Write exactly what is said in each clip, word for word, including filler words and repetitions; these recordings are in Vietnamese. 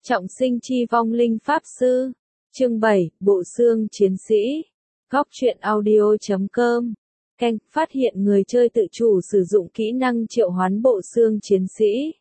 Trọng sinh chi vong linh pháp sư. Chương bảy, Bộ xương chiến sĩ. Góc truyện audio chấm com. Canh, phát hiện người chơi tự chủ sử dụng kỹ năng triệu hoán bộ xương chiến sĩ.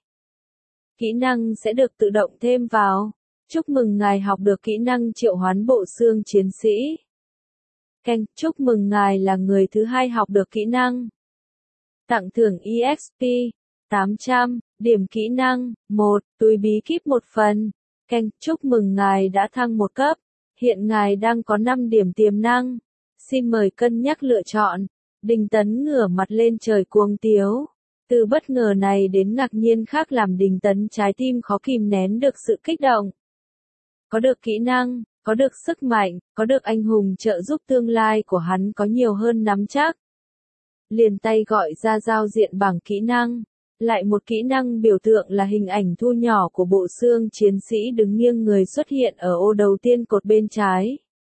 Kỹ năng sẽ được tự động thêm vào. Chúc mừng ngài học được kỹ năng triệu hoán bộ xương chiến sĩ. Canh, chúc mừng ngài là người thứ hai học được kỹ năng. Tặng thưởng e ích pê tám trăm, điểm kỹ năng, một, túi bí kíp một phần. Canh, chúc mừng ngài đã thăng một cấp. Hiện ngài đang có năm điểm tiềm năng. Xin mời cân nhắc lựa chọn. Đinh Tấn ngửa mặt lên trời cuồng tiếu. Từ bất ngờ này đến ngạc nhiên khác làm Đinh Tấn trái tim khó kìm nén được sự kích động. Có được kỹ năng, có được sức mạnh, có được anh hùng trợ giúp tương lai của hắn có nhiều hơn nắm chắc. Liền tay gọi ra giao diện bảng kỹ năng. Lại một kỹ năng biểu tượng là hình ảnh thu nhỏ của bộ xương chiến sĩ đứng nghiêng người xuất hiện ở ô đầu tiên cột bên trái.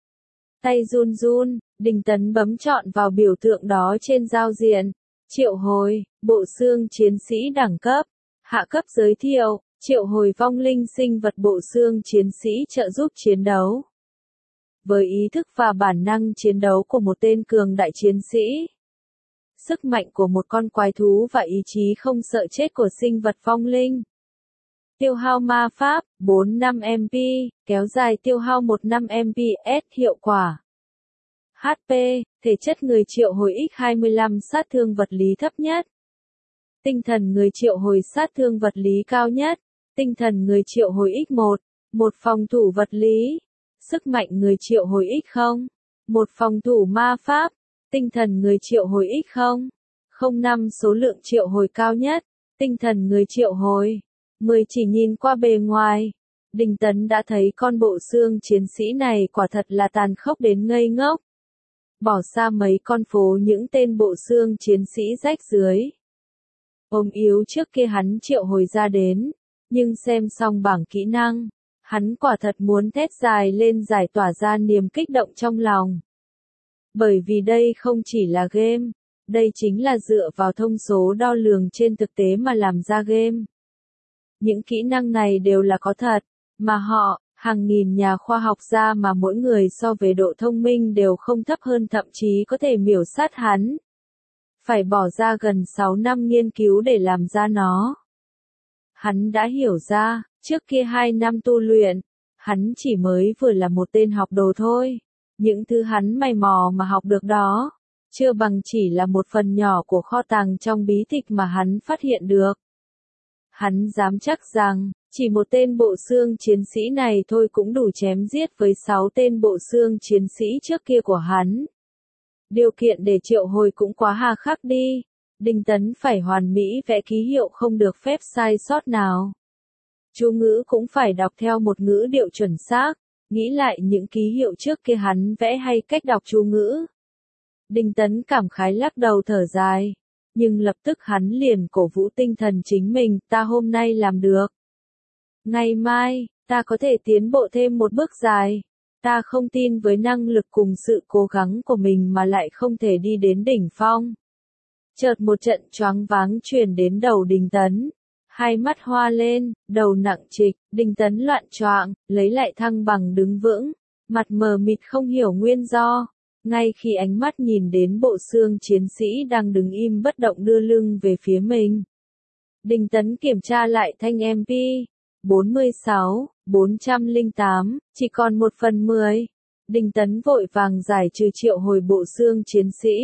Tay run run, Đinh Tấn bấm chọn vào biểu tượng đó trên giao diện. Triệu hồi, bộ xương chiến sĩ đẳng cấp. Hạ cấp giới thiệu, triệu hồi vong linh sinh vật bộ xương chiến sĩ trợ giúp chiến đấu. Với ý thức và bản năng chiến đấu của một tên cường đại chiến sĩ. Sức mạnh của một con quái thú và ý chí không sợ chết của sinh vật vong linh. Tiêu hao ma pháp, bốn mươi lăm M P, kéo dài tiêu hao mười lăm M P S hiệu quả. hát pê, thể chất người triệu hồi x hai mươi lăm sát thương vật lý thấp nhất. Tinh thần người triệu hồi sát thương vật lý cao nhất. Tinh thần người triệu hồi x một, một phòng thủ vật lý. Sức mạnh người triệu hồi x không, một phòng thủ ma pháp. Tinh thần người triệu hồi x không, không năm số lượng triệu hồi cao nhất. Tinh thần người triệu hồi mười. Chỉ nhìn qua bề ngoài, Đinh Tấn đã thấy con bộ xương chiến sĩ này quả thật là tàn khốc đến ngây ngốc. Bỏ xa mấy con phố những tên bộ xương chiến sĩ rách rưới. Ôm yếu trước kia hắn triệu hồi ra đến, nhưng xem xong bảng kỹ năng, hắn quả thật muốn thét dài lên giải tỏa ra niềm kích động trong lòng. Bởi vì đây không chỉ là game, đây chính là dựa vào thông số đo lường trên thực tế mà làm ra game. Những kỹ năng này đều là có thật, mà họ, hàng nghìn nhà khoa học gia mà mỗi người so về độ thông minh đều không thấp hơn thậm chí có thể miểu sát hắn. Phải bỏ ra gần sáu năm nghiên cứu để làm ra nó. Hắn đã hiểu ra, trước kia hai năm tu luyện, hắn chỉ mới vừa là một tên học đồ thôi. Những thứ hắn mày mò mà học được đó, chưa bằng chỉ là một phần nhỏ của kho tàng trong bí tịch mà hắn phát hiện được. Hắn dám chắc rằng, chỉ một tên bộ xương chiến sĩ này thôi cũng đủ chém giết với sáu tên bộ xương chiến sĩ trước kia của hắn. Điều kiện để triệu hồi cũng quá hà khắc đi. Đinh Tấn phải hoàn mỹ vẽ ký hiệu không được phép sai sót nào. Chú ngữ cũng phải đọc theo một ngữ điệu chuẩn xác. Nghĩ lại những ký hiệu trước kia hắn vẽ hay cách đọc chú ngữ. Đinh Tấn cảm khái lắc đầu thở dài. Nhưng lập tức hắn liền cổ vũ tinh thần chính mình, ta hôm nay làm được. Ngày mai, ta có thể tiến bộ thêm một bước dài. Ta không tin với năng lực cùng sự cố gắng của mình mà lại không thể đi đến đỉnh phong. Chợt một trận choáng váng truyền đến đầu Đinh Tấn. Hai mắt hoa lên, đầu nặng trịch, Đinh Tấn loạn choạng, lấy lại thăng bằng đứng vững, mặt mờ mịt không hiểu nguyên do. Ngay khi ánh mắt nhìn đến bộ xương chiến sĩ đang đứng im bất động đưa lưng về phía mình. Đinh Tấn kiểm tra lại thanh M P, bốn mươi sáu, bốn trăm lẻ tám, chỉ còn một phần mười. Đinh Tấn vội vàng giải trừ triệu hồi bộ xương chiến sĩ.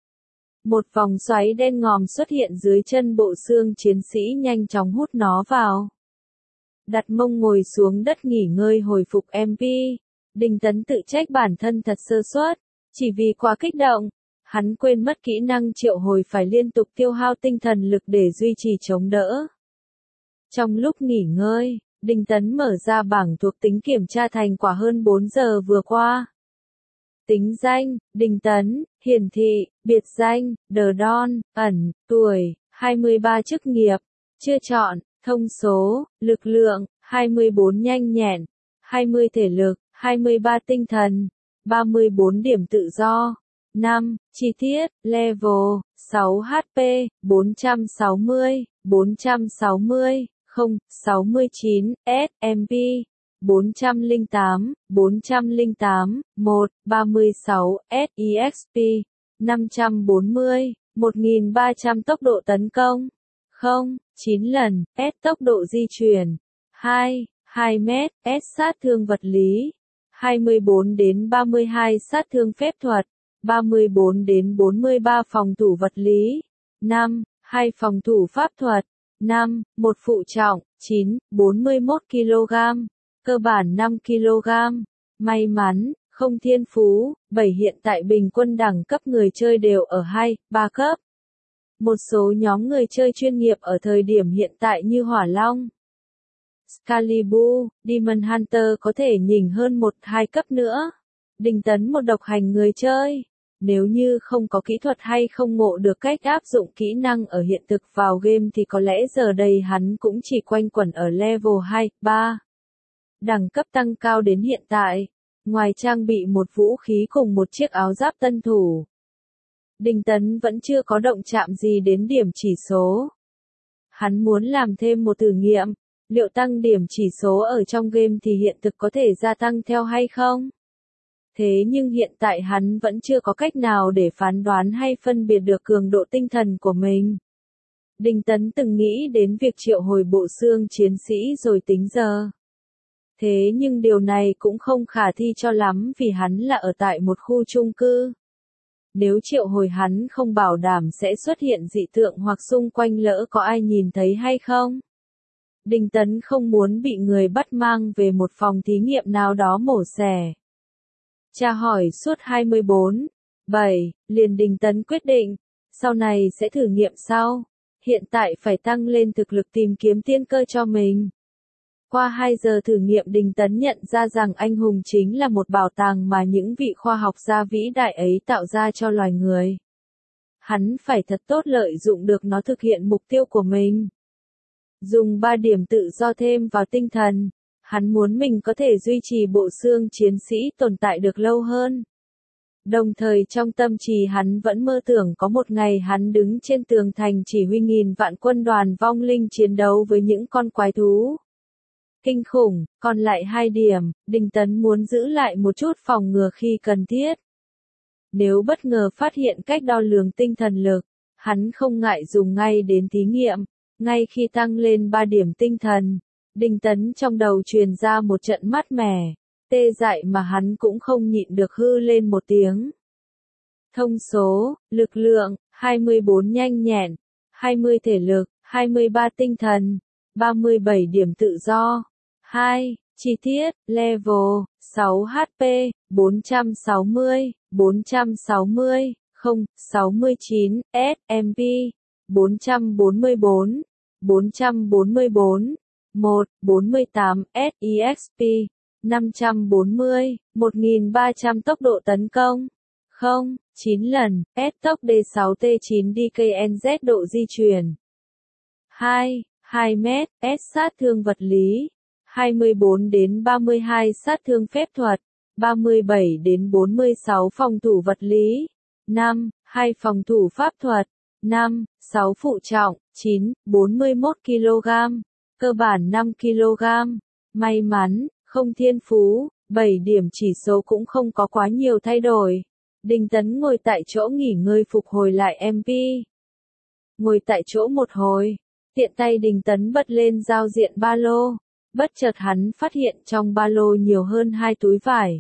Một vòng xoáy đen ngòm xuất hiện dưới chân bộ xương chiến sĩ nhanh chóng hút nó vào. Đặt mông ngồi xuống đất nghỉ ngơi hồi phục M P. Đinh Tấn tự trách bản thân thật sơ suất. Chỉ vì quá kích động, hắn quên mất kỹ năng triệu hồi phải liên tục tiêu hao tinh thần lực để duy trì chống đỡ. Trong lúc nghỉ ngơi, Đinh Tấn mở ra bảng thuộc tính kiểm tra thành quả hơn bốn giờ vừa qua. Tính danh, Đinh Tấn, hiển thị, biệt danh, The Don, ẩn, tuổi, hai mươi ba chức nghiệp, chưa chọn, thông số, lực lượng, hai mươi bốn nhanh nhẹn, hai mươi thể lực, hai mươi ba tinh thần, ba mươi bốn điểm tự do, năm, chi tiết, level, sáu H P, bốn trăm sáu mươi, bốn trăm sáu mươi, không sáu chín S M P bốn trăm lẻ tám, bốn trăm lẻ tám, một, ba mươi sáu S E X P năm trăm bốn mươi, một nghìn ba trăm tốc độ tấn công, không, chín lần, S tốc độ di chuyển, hai, hai mét, S sát thương vật lý, hai mươi bốn đến ba mươi hai sát thương phép thuật, ba mươi bốn đến bốn mươi ba phòng thủ vật lý, năm, hai phòng thủ pháp thuật, năm, một phụ trọng, chín, bốn mươi mốt ki lô gam, cơ bản năm ki lô gam, may mắn, không thiên phú, bảy hiện tại bình quân đẳng cấp người chơi đều ở hai, ba cấp. Một số nhóm người chơi chuyên nghiệp ở thời điểm hiện tại như Hỏa Long, Excalibur, Demon Hunter có thể nhỉnh hơn một, hai cấp nữa. Đình Tấn một độc hành người chơi. Nếu như không có kỹ thuật hay không ngộ được cách áp dụng kỹ năng ở hiện thực vào game thì có lẽ giờ đây hắn cũng chỉ quanh quẩn ở level hai, ba. Đẳng cấp tăng cao đến hiện tại, ngoài trang bị một vũ khí cùng một chiếc áo giáp tân thủ, Đình Tấn vẫn chưa có động chạm gì đến điểm chỉ số. Hắn muốn làm thêm một thử nghiệm, liệu tăng điểm chỉ số ở trong game thì hiện thực có thể gia tăng theo hay không? Thế nhưng hiện tại hắn vẫn chưa có cách nào để phán đoán hay phân biệt được cường độ tinh thần của mình. Đình Tấn từng nghĩ đến việc triệu hồi bộ xương chiến sĩ rồi tính giờ. Thế nhưng điều này cũng không khả thi cho lắm vì hắn là ở tại một khu chung cư. Nếu triệu hồi hắn không bảo đảm sẽ xuất hiện dị tượng hoặc xung quanh lỡ có ai nhìn thấy hay không. Đình Tấn không muốn bị người bắt mang về một phòng thí nghiệm nào đó mổ xẻ. Tra hỏi suốt hai mươi bốn, bảy, liền Đình Tấn quyết định, sau này sẽ thử nghiệm sau. Hiện tại phải tăng lên thực lực tìm kiếm tiên cơ cho mình. Qua hai giờ thử nghiệm Đình Tấn nhận ra rằng anh hùng chính là một bảo tàng mà những vị khoa học gia vĩ đại ấy tạo ra cho loài người. Hắn phải thật tốt lợi dụng được nó thực hiện mục tiêu của mình. Dùng ba điểm tự do thêm vào tinh thần, hắn muốn mình có thể duy trì bộ xương chiến sĩ tồn tại được lâu hơn. Đồng thời trong tâm trí hắn vẫn mơ tưởng có một ngày hắn đứng trên tường thành chỉ huy nghìn vạn quân đoàn vong linh chiến đấu với những con quái thú kinh khủng. Còn lại hai điểm, Đình Tấn muốn giữ lại một chút phòng ngừa khi cần thiết. Nếu bất ngờ phát hiện cách đo lường tinh thần lực, hắn không ngại dùng ngay đến thí nghiệm. Ngay khi tăng lên ba điểm tinh thần, Đình Tấn trong đầu truyền ra một trận mát mẻ, tê dại mà hắn cũng không nhịn được hư lên một tiếng. Thông số, lực lượng, hai mươi bốn nhanh nhẹn, hai mươi thể lực, hai mươi ba tinh thần, ba mươi bảy điểm tự do. hai. Chi tiết, level, sáu H P, bốn trăm sáu mươi, bốn trăm sáu mươi, không, sáu mươi chín, S M P, bốn trăm bốn mươi bốn, bốn trăm bốn mươi bốn, một, bốn mươi tám, S E X P, năm trăm bốn mươi, một nghìn ba trăm tốc độ tấn công, không, chín lần, S tốc D sáu T chín D K N Z độ di chuyển, hai, hai mét, S sát thương vật lý, hai mươi bốn đến ba mươi hai sát thương phép thuật, ba mươi bảy đến bốn mươi sáu phòng thủ vật lý, năm, hai phòng thủ pháp thuật, năm, sáu phụ trọng, chín, bốn mươi mốt ki lô gam, cơ bản năm ki lô gam, may mắn, không thiên phú, bảy điểm chỉ số cũng không có quá nhiều thay đổi. Đình Tấn ngồi tại chỗ nghỉ ngơi phục hồi lại em pê. Ngồi tại chỗ một hồi, tiện tay Đình Tấn bật lên giao diện ba lô, bất chợt hắn phát hiện trong ba lô nhiều hơn hai túi vải.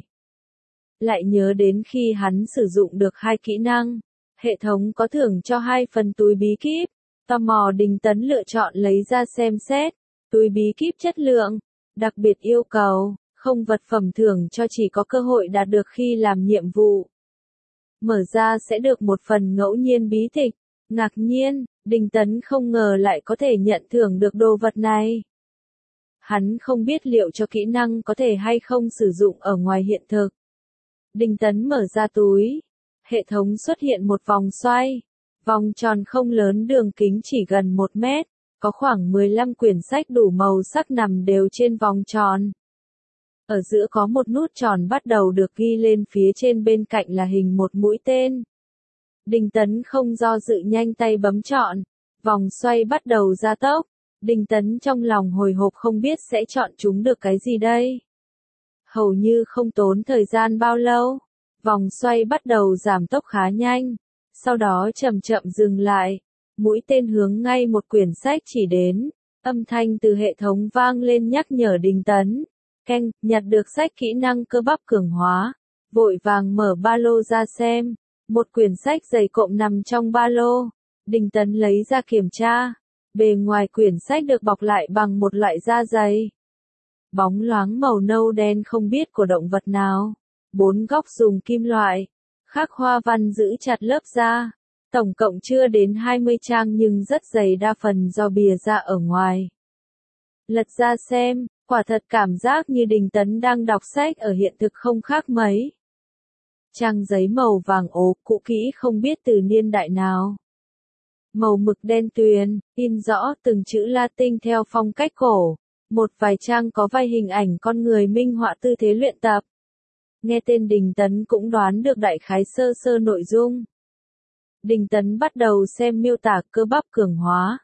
Lại nhớ đến khi hắn sử dụng được hai kỹ năng, hệ thống có thưởng cho hai phần túi bí kíp. Tò mò Đình Tấn lựa chọn lấy ra xem xét, túi bí kíp chất lượng, đặc biệt yêu cầu, không vật phẩm thưởng cho chỉ có cơ hội đạt được khi làm nhiệm vụ. Mở ra sẽ được một phần ngẫu nhiên bí tịch. Ngạc nhiên, Đình Tấn không ngờ lại có thể nhận thưởng được đồ vật này. Hắn không biết liệu cho kỹ năng có thể hay không sử dụng ở ngoài hiện thực. Đình Tấn mở ra túi, hệ thống xuất hiện một vòng xoay. Vòng tròn không lớn đường kính chỉ gần một mét, có khoảng mười lăm quyển sách đủ màu sắc nằm đều trên vòng tròn. Ở giữa có một nút tròn bắt đầu được ghi lên phía trên, bên cạnh là hình một mũi tên. Đình Tấn không do dự nhanh tay bấm chọn, vòng xoay bắt đầu gia tốc, Đinh Tấn trong lòng hồi hộp không biết sẽ chọn chúng được cái gì đây. Hầu như không tốn thời gian bao lâu, vòng xoay bắt đầu giảm tốc khá nhanh, sau đó chậm chậm dừng lại, mũi tên hướng ngay một quyển sách chỉ đến, âm thanh từ hệ thống vang lên nhắc nhở Đinh Tấn. Keng, nhặt được sách kỹ năng cơ bắp cường hóa, vội vàng mở ba lô ra xem, một quyển sách dày cộm nằm trong ba lô, Đinh Tấn lấy ra kiểm tra, bề ngoài quyển sách được bọc lại bằng một loại da dày. Bóng loáng màu nâu đen không biết của động vật nào, bốn góc dùng kim loại, khắc hoa văn giữ chặt lớp da, tổng cộng chưa đến hai mươi trang nhưng rất dày đa phần do bìa da ở ngoài. Lật ra xem, quả thật cảm giác như Đinh Tấn đang đọc sách ở hiện thực không khác mấy. Trang giấy màu vàng ố cũ kỹ không biết từ niên đại nào. Màu mực đen tuyền, in rõ từng chữ Latin theo phong cách cổ. Một vài trang có vài hình ảnh con người minh họa tư thế luyện tập. Nghe tên Đinh Tấn cũng đoán được đại khái sơ sơ nội dung. Đinh Tấn bắt đầu xem miêu tả cơ bắp cường hóa.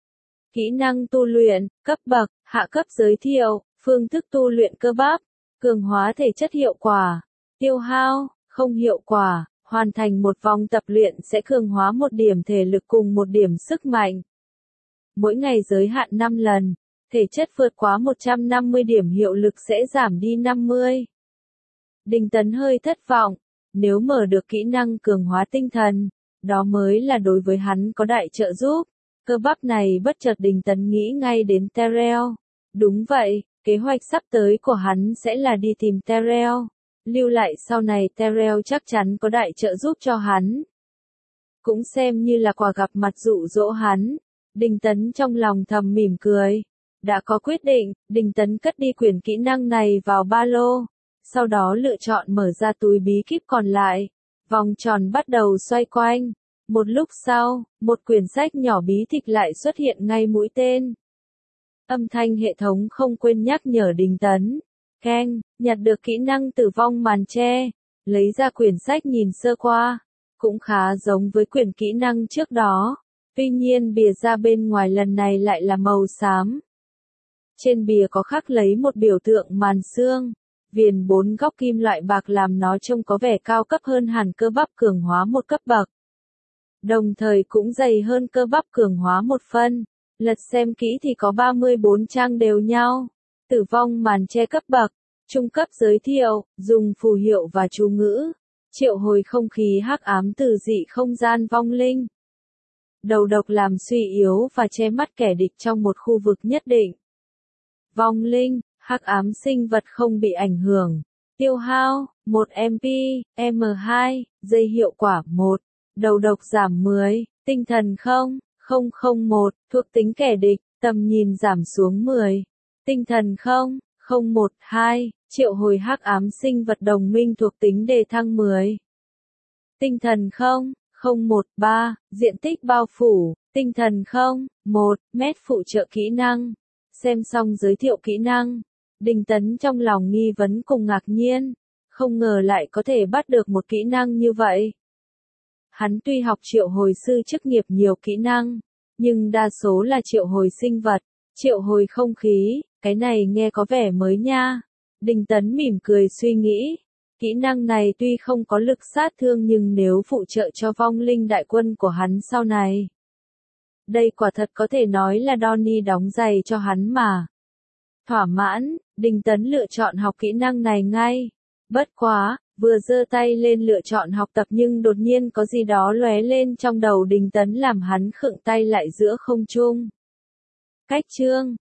Kỹ năng tu luyện, cấp bậc, hạ cấp giới thiệu, phương thức tu luyện cơ bắp, cường hóa thể chất hiệu quả, tiêu hao, không hiệu quả, hoàn thành một vòng tập luyện sẽ cường hóa một điểm thể lực cùng một điểm sức mạnh. Mỗi ngày giới hạn năm lần, thể chất vượt quá một trăm năm mươi điểm hiệu lực sẽ giảm đi năm mươi. Đinh Tấn hơi thất vọng, nếu mở được kỹ năng cường hóa tinh thần, đó mới là đối với hắn có đại trợ giúp. Cơ bắp này bất chợt Đinh Tấn nghĩ ngay đến Terrell. Đúng vậy, kế hoạch sắp tới của hắn sẽ là đi tìm Terrell. Lưu lại sau này Terrell chắc chắn có đại trợ giúp cho hắn. Cũng xem như là quà gặp mặt dụ dỗ hắn. Đinh Tấn trong lòng thầm mỉm cười. Đã có quyết định, Đinh Tấn cất đi quyển kỹ năng này vào ba lô. Sau đó lựa chọn mở ra túi bí kíp còn lại. Vòng tròn bắt đầu xoay quanh. Một lúc sau, một quyển sách nhỏ bí tịch lại xuất hiện ngay mũi tên. Âm thanh hệ thống không quên nhắc nhở Đinh Tấn. Keng, nhặt được kỹ năng tử vong màn che. Lấy ra quyển sách nhìn sơ qua. Cũng khá giống với quyển kỹ năng trước đó. Tuy nhiên bìa da bên ngoài lần này lại là màu xám. Trên bìa có khắc lấy một biểu tượng màn xương. Viền bốn góc kim loại bạc làm nó trông có vẻ cao cấp hơn hẳn cơ bắp cường hóa một cấp bậc. Đồng thời cũng dày hơn cơ bắp cường hóa một phân. Lật xem kỹ thì có ba mươi bốn trang đều nhau. Tử vong màn che cấp bậc, trung cấp giới thiệu, dùng phù hiệu và chú ngữ. Triệu hồi không khí hắc ám từ dị không gian vong linh. Đầu độc làm suy yếu và che mắt kẻ địch trong một khu vực nhất định. Vong linh, hắc ám sinh vật không bị ảnh hưởng. Tiêu hao, một em pê, em hai, dây hiệu quả một. Đầu độc giảm mười, tinh thần không, không không một, thuộc tính kẻ địch, tầm nhìn giảm xuống mười. Tinh thần không, không một hai, triệu hồi hắc ám sinh vật đồng minh thuộc tính đề thăng mười. Tinh thần không, không một ba, diện tích bao phủ, tinh thần không, một mét phụ trợ kỹ năng. Xem xong giới thiệu kỹ năng, Đinh Tấn trong lòng nghi vấn cùng ngạc nhiên, không ngờ lại có thể bắt được một kỹ năng như vậy. Hắn tuy học triệu hồi sư chức nghiệp nhiều kỹ năng, nhưng đa số là triệu hồi sinh vật, triệu hồi không khí, cái này nghe có vẻ mới nha. Đinh Tấn mỉm cười suy nghĩ, kỹ năng này tuy không có lực sát thương nhưng nếu phụ trợ cho vong linh đại quân của hắn sau này. Đây quả thật có thể nói là Donnie đóng giày cho hắn mà. Thỏa mãn, Đinh Tấn lựa chọn học kỹ năng này ngay. Bất quá, vừa giơ tay lên lựa chọn học tập nhưng đột nhiên có gì đó lóe lên trong đầu Đinh Tấn làm hắn khựng tay lại giữa không trung. Cách chương